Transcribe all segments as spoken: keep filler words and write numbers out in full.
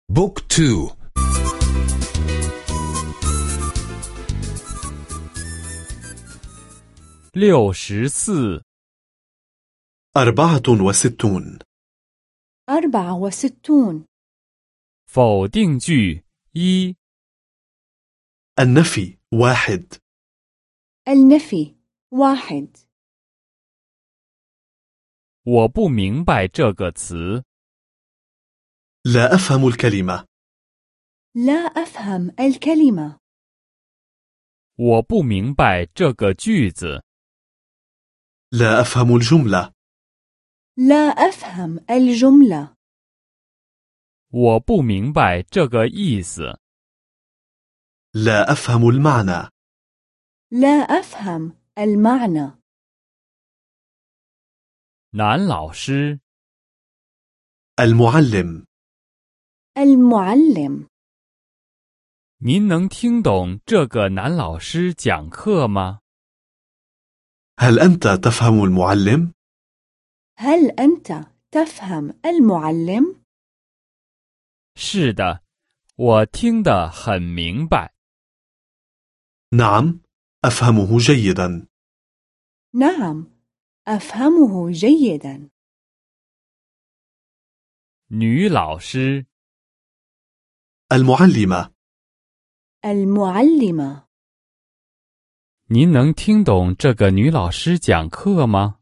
بوك تو. 六十四 أربعة وستون. أربعة وستون. 否定句一 النفي واحد. النفي واحد. 我不明白这个词 لا أفهم الكلمة. لا أفهم الكلمة. 我不明白这个句子 لا أفهم الجملة. لا أفهم الجملة. 我不明白这个意思 لا أفهم المعنى. لا أفهم المعنى. 男老师 المعلم. المعلم. 您能听懂这个男老师讲课吗 هل أنت تفهم المعلم؟ هل أنت تفهم المعلم؟ 是的，我听得很明白 نعم، أفهمه جيدا. نعم، أفهمه جيدا. 女老师 المعلمة. المعلمة. 您能听懂这个女老师讲课吗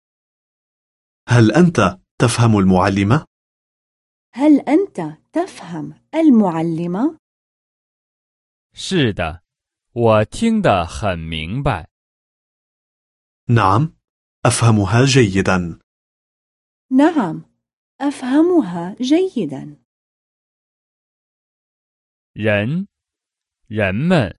هل أنت تفهم المعلمة؟ هل أنت تفهم المعلمة؟ 是的，我听得很明白 نعم، أفهمها جيدا. نعم، أفهمها جيدا. 人人们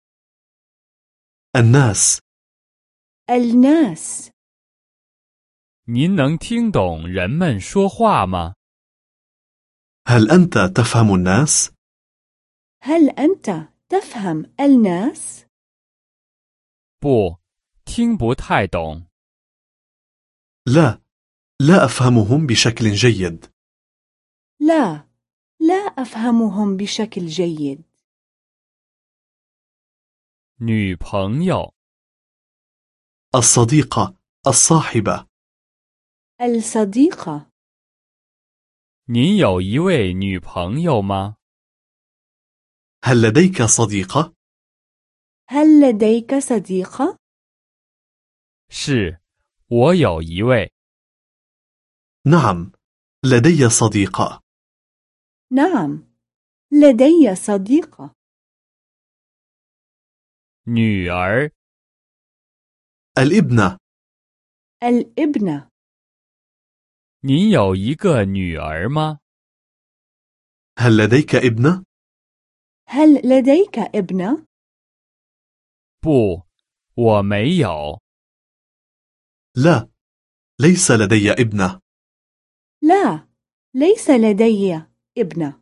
الناس. الناس. 您能听懂人们说话吗 هل أنت تفهم الناس؟ هل أنت تفهم الناس؟ 不，听不太懂 لا، لا أفهمهم بشكل جيد. لا، لا أفهمهم بشكل جيد. 女朋友 الصديقة، الصاحبة. الصديقة. 您有一位女朋友吗 هل لديك صديقة؟ هل لديك صديقة؟ 是，我有一位 نعم، لدي صديقة. نعم، لدي صديقة. 女儿 الابنة. الابنة. 您有一个女儿吗 هل لديك ابنة؟ هل لديك ابنة؟ 不，我没有 لا، ليس لدي ابنة. لا، ليس لدي ابنة.